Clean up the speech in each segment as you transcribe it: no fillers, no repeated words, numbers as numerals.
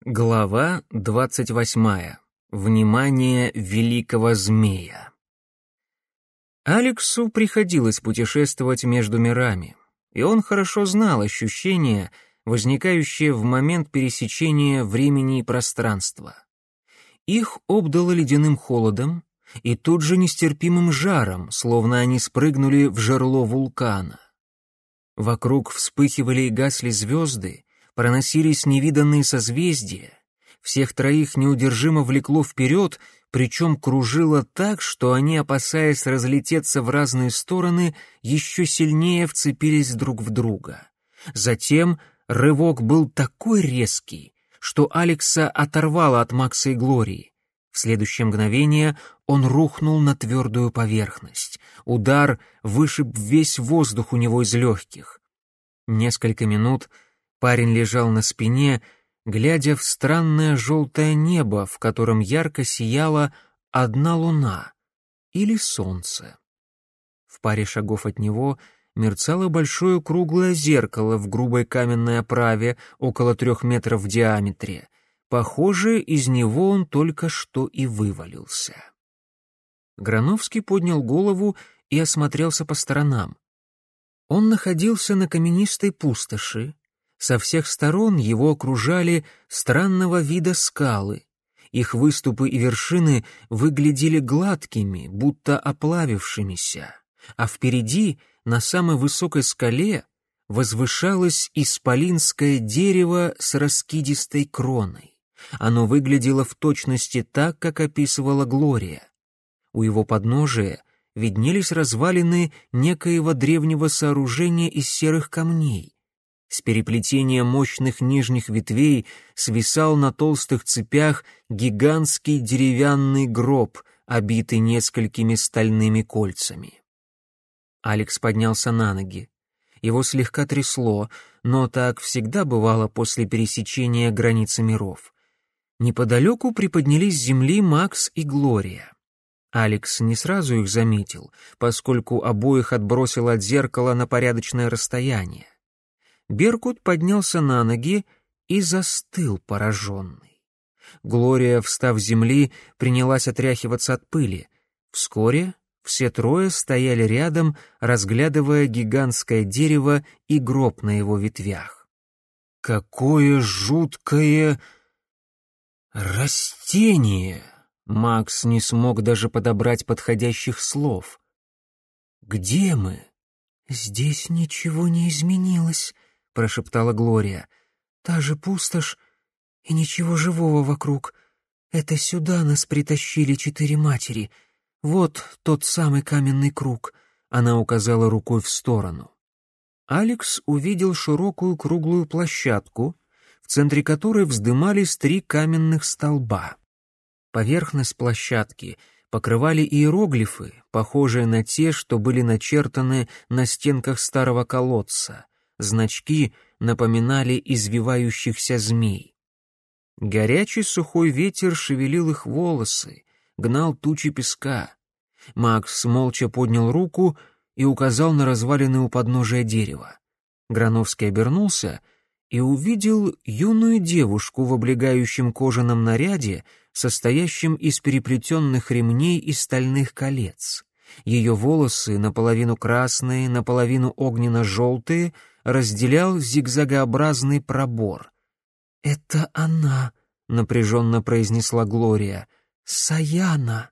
Глава 28. Внимание великого змея. Алексу приходилось путешествовать между мирами, и он хорошо знал ощущения, возникающие в момент пересечения времени и пространства. Их обдало ледяным холодом и тут же нестерпимым жаром, словно они спрыгнули в жерло вулкана. Вокруг вспыхивали и гасли звезды, проносились невиданные созвездия, всех троих неудержимо влекло вперед, причем кружило так, что они, опасаясь разлететься в разные стороны, еще сильнее вцепились друг в друга. Затем рывок был такой резкий, что Алекса оторвало от Макса и Глории. В следующее мгновение он рухнул на твердую поверхность. Удар вышиб весь воздух у него из легких. Несколько минут парень лежал на спине, глядя в странное желтое небо, в котором ярко сияла одна луна или солнце. В паре шагов от него мерцало большое круглое зеркало в грубой каменной оправе около 3 метров в диаметре. Похоже, из него он только что и вывалился. Грановский поднял голову и осмотрелся по сторонам. Он находился на каменистой пустоши. Со всех сторон его окружали странного вида скалы. Их выступы и вершины выглядели гладкими, будто оплавившимися, а впереди, на самой высокой скале, возвышалось исполинское дерево с раскидистой кроной. Оно выглядело в точности так, как описывала Глория. У его подножия виднелись развалины некоего древнего сооружения из серых камней. С переплетения мощных нижних ветвей свисал на толстых цепях гигантский деревянный гроб, обитый несколькими стальными кольцами. Алекс поднялся на ноги. Его слегка трясло, но так всегда бывало после пересечения границы миров. Неподалеку приподнялись с земли Макс и Глория. Алекс не сразу их заметил, поскольку обоих отбросило от зеркала на порядочное расстояние. Беркут поднялся на ноги и застыл пораженный. Глория, встав с земли, принялась отряхиваться от пыли. Вскоре все трое стояли рядом, разглядывая гигантское дерево и гроб на его ветвях. «Какое жуткое растение!» Макс не смог даже подобрать подходящих слов. «Где мы?» «Здесь ничего не изменилось», — прошептала Глория. «Та же пустошь и ничего живого вокруг. Это сюда нас притащили 4 матери. Вот тот самый каменный круг», — она указала рукой в сторону. Алекс увидел широкую круглую площадку, в центре которой вздымались 3 каменных столба. Поверхность площадки покрывали иероглифы, похожие на те, что были начертаны на стенках старого колодца. Значки напоминали извивающихся змей. Горячий сухой ветер шевелил их волосы, гнал тучи песка. Макс молча поднял руку и указал на развалины у подножия дерева. Грановский обернулся и увидел юную девушку в облегающем кожаном наряде, состоящем из переплетенных ремней и стальных колец. Ее волосы, наполовину красные, наполовину огненно-желтые, разделял зигзагообразный пробор. «Это она», — напряженно произнесла Глория. «Саяна».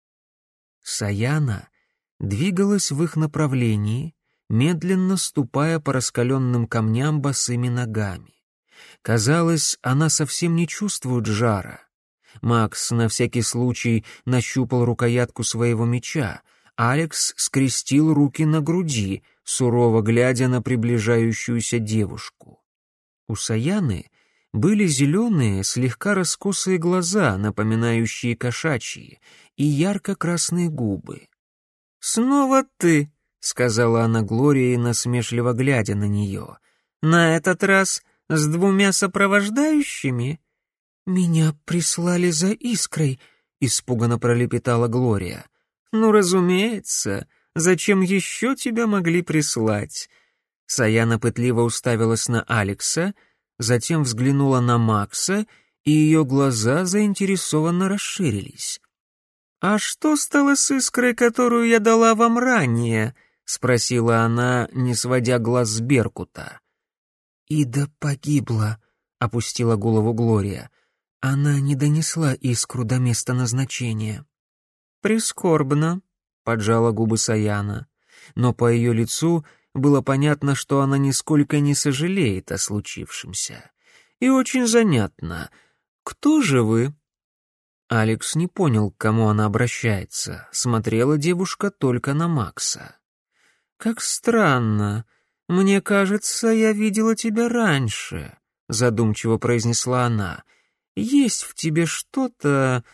Саяна двигалась в их направлении, медленно ступая по раскаленным камням босыми ногами. Казалось, она совсем не чувствует жара. Макс на всякий случай нащупал рукоятку своего меча. Алекс скрестил руки на груди, сурово глядя на приближающуюся девушку. У Саяны были зеленые, слегка раскосые глаза, напоминающие кошачьи, и ярко-красные губы. «Снова ты», — сказала она Глории, насмешливо глядя на нее. «На этот раз с 2 сопровождающими?» «Меня прислали за искрой», — испуганно пролепетала Глория. «Ну, разумеется. Зачем еще тебя могли прислать?» Саяна пытливо уставилась на Алекса, затем взглянула на Макса и ее глаза заинтересованно расширились. «А что стало с искрой, которую я дала вам ранее?» — спросила она, не сводя глаз с Беркута. «Ида погибла», — опустила голову Глория. «Она не донесла искру до места назначения». «Прискорбно», — поджала губы Саяна, но по ее лицу было понятно, что она нисколько не сожалеет о случившемся. «И очень занятно. Кто же вы?» Алекс не понял, к кому она обращается. Смотрела девушка только на Макса. «Как странно. Мне кажется, я видела тебя раньше», — задумчиво произнесла она. «Есть в тебе что-то...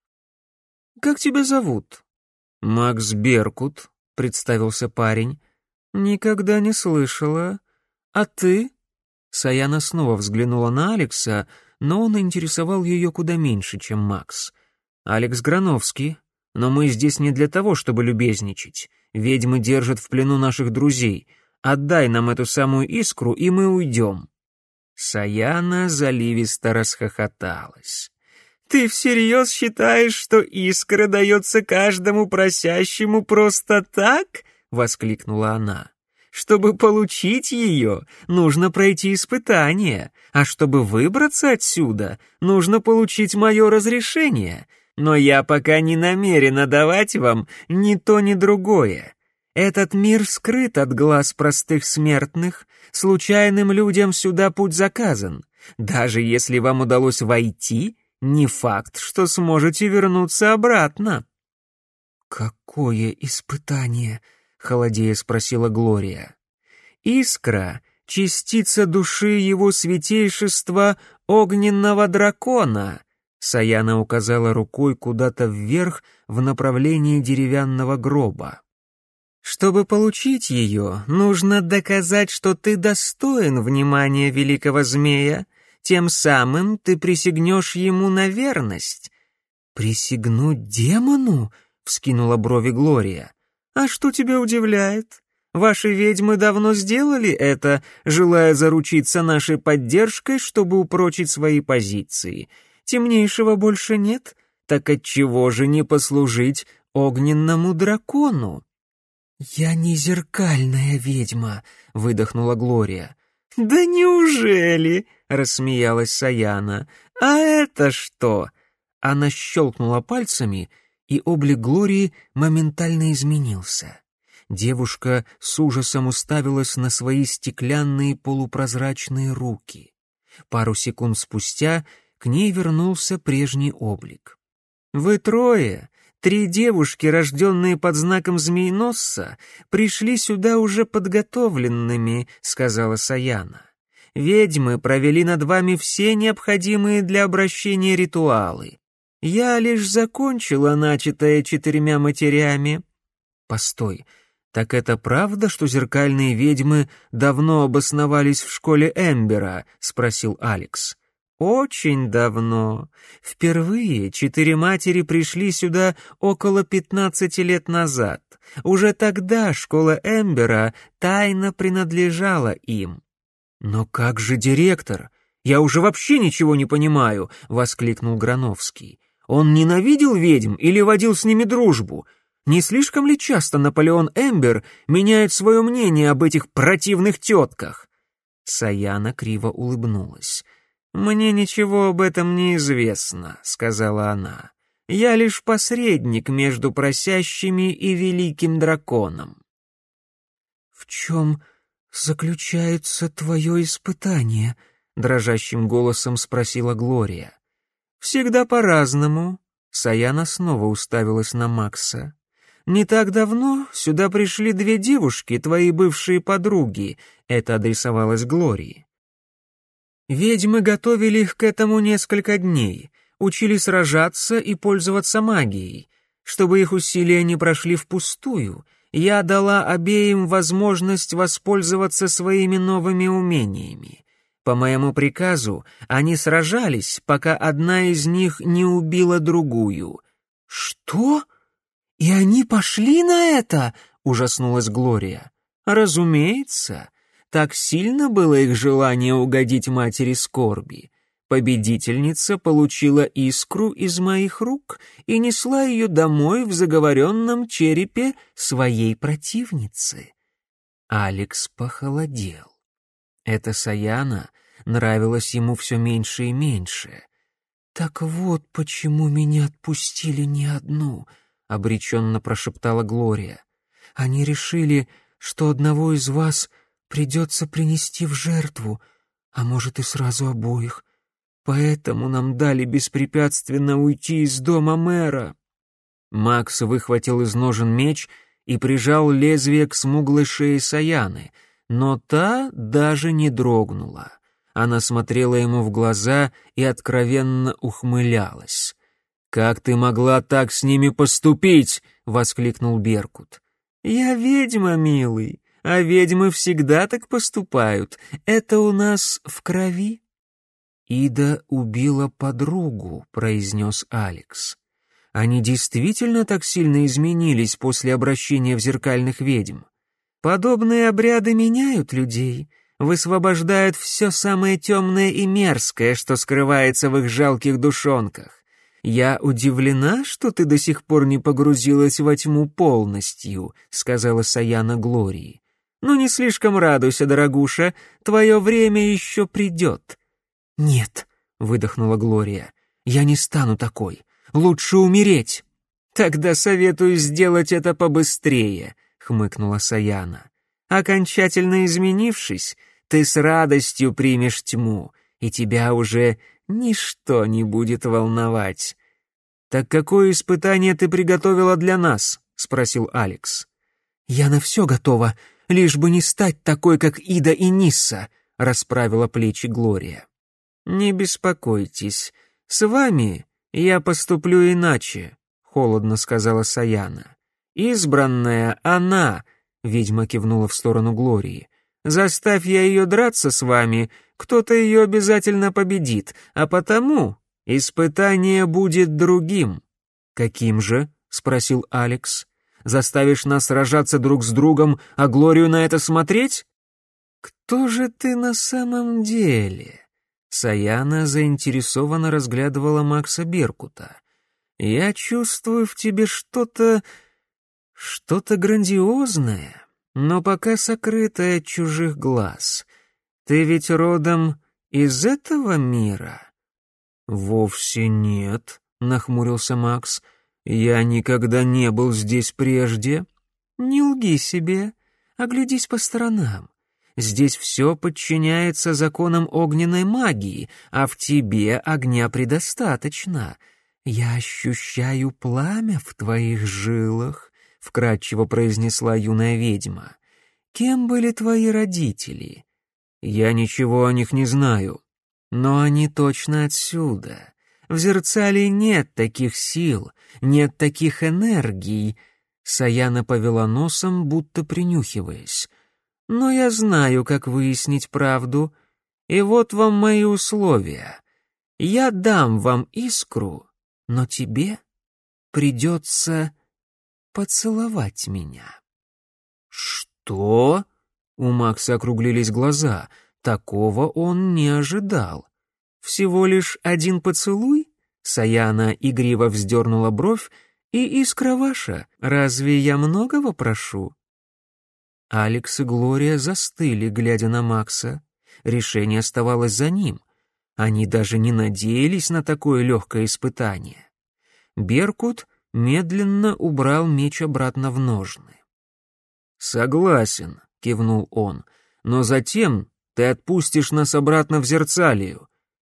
Как тебя зовут?» «Макс Беркут», — представился парень. «Никогда не слышала. А ты?» Саяна снова взглянула на Алекса, но он интересовал ее куда меньше, чем Макс. «Алекс Грановский, но мы здесь не для того, чтобы любезничать. Ведьмы держат в плену наших друзей. Отдай нам эту самую искру, и мы уйдем». Саяна заливисто расхохоталась. «Ты всерьез считаешь, что искра дается каждому просящему просто так?» — воскликнула она. «Чтобы получить ее, нужно пройти испытание, а чтобы выбраться отсюда, нужно получить мое разрешение. Но я пока не намерена давать вам ни то, ни другое. Этот мир скрыт от глаз простых смертных, случайным людям сюда путь заказан. Даже если вам удалось войти, не факт, что сможете вернуться обратно». «Какое испытание?» — холодея спросила Глория. «Искра — частица души его святейшества огненного дракона», — Саяна указала рукой куда-то вверх в направлении деревянного гроба. «Чтобы получить ее, нужно доказать, что ты достоин внимания великого змея. Тем самым ты присягнешь ему на верность». «Присягнуть демону?» — вскинула брови Глория. «А что тебя удивляет? Ваши ведьмы давно сделали это, желая заручиться нашей поддержкой, чтобы упрочить свои позиции. Темнейшего больше нет, так отчего же не послужить огненному дракону?» «Я не зеркальная ведьма», — выдохнула Глория. «Да неужели?» — рассмеялась Саяна. «А это что?» Она щелкнула пальцами, и облик Глории моментально изменился. Девушка с ужасом уставилась на свои стеклянные полупрозрачные руки. Пару секунд спустя к ней вернулся прежний облик. «Вы трое, 3 девушки, рожденные под знаком змееносца, пришли сюда уже подготовленными», — сказала Саяна. «Ведьмы провели над вами все необходимые для обращения ритуалы. Я лишь закончила начатое 4 матерями». «Постой, так это правда, что зеркальные ведьмы давно обосновались в школе Эмбера?» — спросил Алекс. «Очень давно. Впервые 4 матери пришли сюда около 15 лет назад. Уже тогда школа Эмбера тайно принадлежала им». «Но как же директор? Я уже вообще ничего не понимаю», — воскликнул Грановский. «Он ненавидел ведьм или водил с ними дружбу? Не слишком ли часто Наполеон Эмбер меняет свое мнение об этих противных тетках?» Саяна криво улыбнулась. «Мне ничего об этом не известно», — сказала она. «Я лишь посредник между просящими и великим драконом». «В чем заключается твое испытание?» — дрожащим голосом спросила Глория. «Всегда по-разному», — Саяна снова уставилась на Макса. «Не так давно сюда пришли 2 девушки, твои бывшие подруги», — это адресовалось Глории. «Ведьмы готовили их к этому несколько дней, учили сражаться и пользоваться магией. Чтобы их усилия не прошли впустую, я дала обеим возможность воспользоваться своими новыми умениями. По моему приказу они сражались, пока одна из них не убила другую». «Что? И они пошли на это?» — ужаснулась Глория. «Разумеется. Так сильно было их желание угодить матери скорби. Победительница получила искру из моих рук и несла ее домой в заговоренном черепе своей противницы. Алекс похолодел. Эта Саяна нравилась ему все меньше и меньше. «Так вот почему меня отпустили не одну», — обреченно прошептала Глория. «Они решили, что одного из вас придется принести в жертву, а может и сразу обоих. Поэтому нам дали беспрепятственно уйти из дома мэра». Макс выхватил из ножен меч и прижал лезвие к смуглой шее Саяны, но та даже не дрогнула. Она смотрела ему в глаза и откровенно ухмылялась. «Как ты могла так с ними поступить?» — воскликнул Беркут. «Я ведьма, милый, а ведьмы всегда так поступают. Это у нас в крови». «Ида убила подругу», — произнес Алекс. «Они действительно так сильно изменились после обращения в зеркальных ведьм?» «Подобные обряды меняют людей, высвобождают все самое темное и мерзкое, что скрывается в их жалких душонках. Я удивлена, что ты до сих пор не погрузилась во тьму полностью», — сказала Саяна Глории. «Ну не слишком радуйся, дорогуша, твое время еще придет». «Нет», — выдохнула Глория, — «я не стану такой. Лучше умереть». «Тогда советую сделать это побыстрее», — хмыкнула Саяна. «Окончательно изменившись, ты с радостью примешь тьму, и тебя уже ничто не будет волновать». «Так какое испытание ты приготовила для нас?» — спросил Алекс. «Я на все готова, лишь бы не стать такой, как Ида и Нисса», — расправила плечи Глория. «Не беспокойтесь, с вами я поступлю иначе», — холодно сказала Саяна. «Избранная она», — ведьма кивнула в сторону Глории. «Заставь я ее драться с вами, кто-то ее обязательно победит, а потому испытание будет другим». «Каким же?» — спросил Алекс. «Заставишь нас сражаться друг с другом, а Глорию на это смотреть?» «Кто же ты на самом деле?» Саяна заинтересованно разглядывала Макса Беркута. «Я чувствую в тебе что-то грандиозное, но пока сокрытое от чужих глаз. Ты ведь родом из этого мира?» «Вовсе нет», — нахмурился Макс. «Я никогда не был здесь прежде». «Не лги себе, оглядись по сторонам. Здесь все подчиняется законам огненной магии, а в тебе огня предостаточно. Я ощущаю пламя в твоих жилах», — вкратчиво произнесла юная ведьма. «Кем были твои родители?» «Я ничего о них не знаю». «Но они точно отсюда. В зеркале нет таких сил, нет таких энергий». Саяна повела носом, будто принюхиваясь. «Но я знаю, как выяснить правду. И вот вам мои условия. Я дам вам искру, но тебе придется поцеловать меня». «Что?» — у Макса округлились глаза. Такого он не ожидал. «Всего лишь один поцелуй?» — Саяна игриво вздернула бровь. «И искра ваша. Разве я многого прошу?» Алекс и Глория застыли, глядя на Макса. Решение оставалось за ним. Они даже не надеялись на такое легкое испытание. Беркут медленно убрал меч обратно в ножны. «Согласен», — кивнул он, — «но затем ты отпустишь нас обратно в Зерцалию».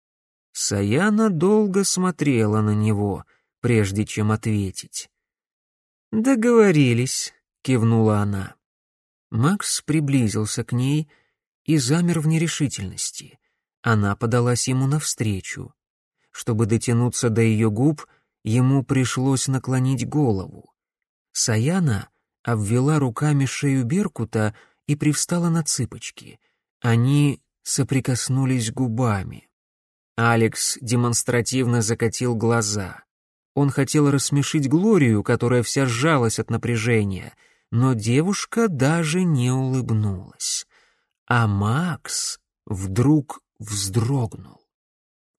Саяна долго смотрела на него, прежде чем ответить. «Договорились», — кивнула она. Макс приблизился к ней и замер в нерешительности. Она подалась ему навстречу. Чтобы дотянуться до ее губ, ему пришлось наклонить голову. Саяна обвела руками шею Беркута и привстала на цыпочки. Они соприкоснулись губами. Алекс демонстративно закатил глаза. Он хотел рассмешить Глорию, которая вся сжалась от напряжения, но девушка даже не улыбнулась. А Макс вдруг вздрогнул.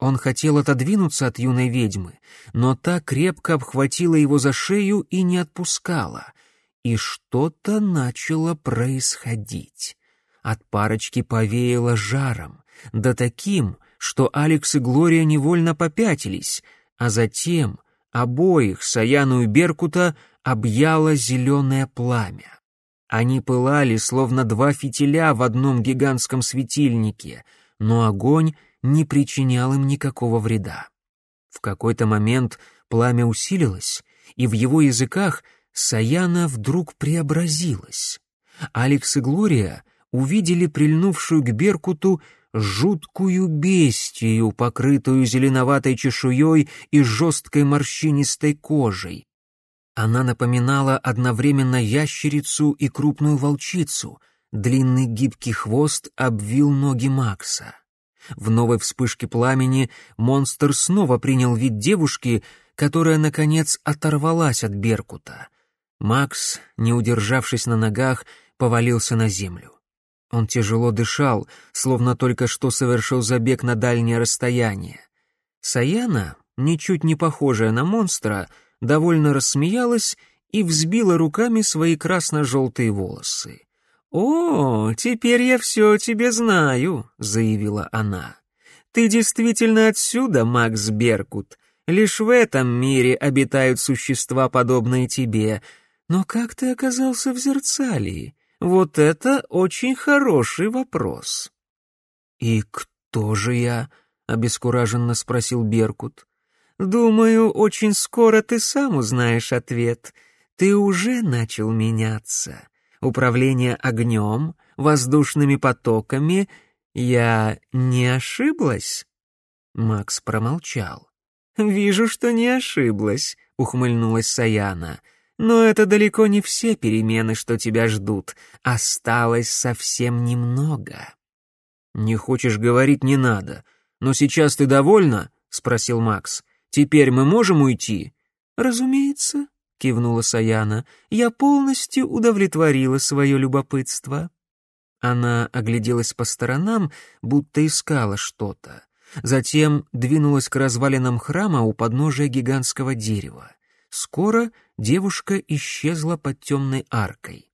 Он хотел отодвинуться от юной ведьмы, но та крепко обхватила его за шею и не отпускала. И что-то начало происходить. От парочки повеяло жаром, да таким, что Алекс и Глория невольно попятились, а затем обоих, Саяну и Беркута, объяло зеленое пламя. Они пылали, словно два фитиля в одном гигантском светильнике, но огонь не причинял им никакого вреда. В какой-то момент пламя усилилось, и в его языках Саяна вдруг преобразилась. Алекс и Глория увидели прильнувшую к Беркуту жуткую бестию, покрытую зеленоватой чешуей и жесткой морщинистой кожей. Она напоминала одновременно ящерицу и крупную волчицу. Длинный гибкий хвост обвил ноги Макса. В новой вспышке пламени монстр снова принял вид девушки, которая, наконец, оторвалась от Беркута. Макс, не удержавшись на ногах, повалился на землю. Он тяжело дышал, словно только что совершил забег на дальнее расстояние. Саяна, ничуть не похожая на монстра, довольно рассмеялась и взбила руками свои красно-желтые волосы. «О, теперь я все о тебе знаю», — заявила она. «Ты действительно отсюда, Макс Беркут. Лишь в этом мире обитают существа, подобные тебе. Но как ты оказался в Зерцалии? Вот это очень хороший вопрос». «И кто же я?» — обескураженно спросил Беркут. «Думаю, очень скоро ты сам узнаешь ответ. Ты уже начал меняться. Управление огнем, воздушными потоками. Я не ошиблась?» Макс промолчал. «Вижу, что не ошиблась», — ухмыльнулась Саяна. «Но это далеко не все перемены, что тебя ждут. Осталось совсем немного». «Не хочешь говорить, не надо. Но сейчас ты довольна?» — спросил Макс. «Теперь мы можем уйти?» «Разумеется», — кивнула Саяна. «Я полностью удовлетворила свое любопытство». Она огляделась по сторонам, будто искала что-то. Затем двинулась к развалинам храма у подножия гигантского дерева. Скоро девушка исчезла под темной аркой.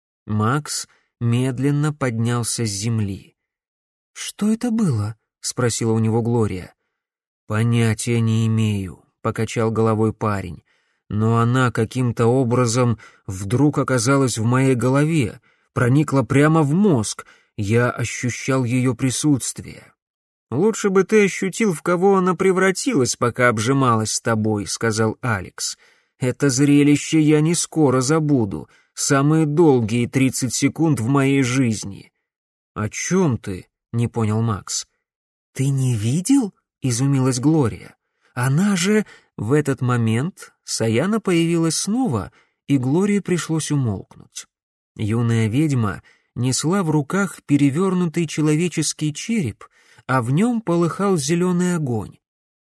Макс медленно поднялся с земли. «Что это было?» — спросила у него Глория. «Понятия не имею», — покачал головой парень. «Но она каким-то образом вдруг оказалась в моей голове, проникла прямо в мозг. Я ощущал ее присутствие». «Лучше бы ты ощутил, в кого она превратилась, пока обжималась с тобой», — сказал Алекс. «Это зрелище я не скоро забуду. Самые долгие 30 секунд в моей жизни». «О чем ты?» — не понял Макс. «Ты не видел?» — изумилась Глория. «Она же...» В этот момент Саяна появилась снова, и Глории пришлось умолкнуть. Юная ведьма несла в руках перевернутый человеческий череп, а в нем полыхал зеленый огонь.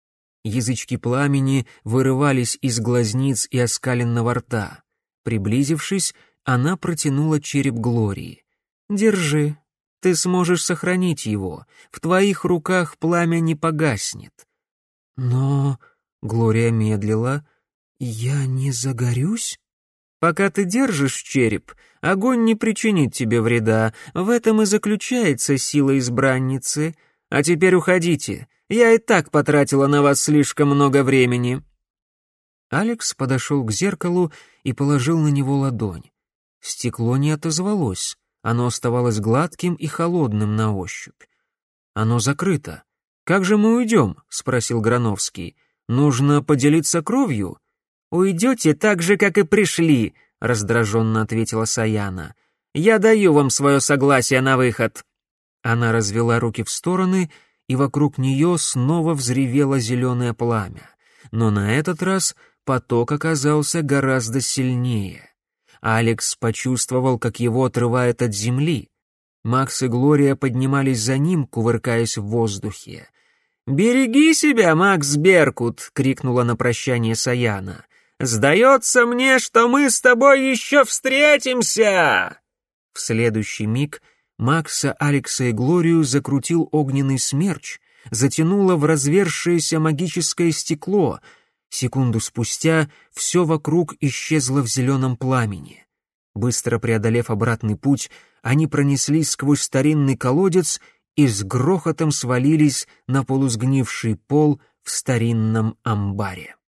Язычки пламени вырывались из глазниц и оскаленного рта. Приблизившись, она протянула череп Глории. «Держи, ты сможешь сохранить его. В твоих руках пламя не погаснет». «Но...» — Глория медлила. «Я не загорюсь?» «Пока ты держишь череп, огонь не причинит тебе вреда. В этом и заключается сила избранницы. А теперь уходите. Я и так потратила на вас слишком много времени». Алекс подошел к зеркалу и положил на него ладонь. Стекло не отозвалось. Оно оставалось гладким и холодным на ощупь. «Оно закрыто. Как же мы уйдем?» — спросил Грановский. «Нужно поделиться кровью?» «Уйдете так же, как и пришли», — раздраженно ответила Саяна. «Я даю вам свое согласие на выход». Она развела руки в стороны, и вокруг нее снова взревело зеленое пламя. Но на этот раз поток оказался гораздо сильнее. Алекс почувствовал, как его отрывает от земли. Макс и Глория поднимались за ним, кувыркаясь в воздухе. «Береги себя, Макс Беркут!» — крикнула на прощание Саяна. «Сдается мне, что мы с тобой еще встретимся!» В следующий миг Макса, Алекса и Глорию закрутил огненный смерч, затянуло в разверзшееся магическое стекло. Секунду спустя все вокруг исчезло в зеленом пламени. Быстро преодолев обратный путь, они пронеслись сквозь старинный колодец и с грохотом свалились на полусгнивший пол в старинном амбаре.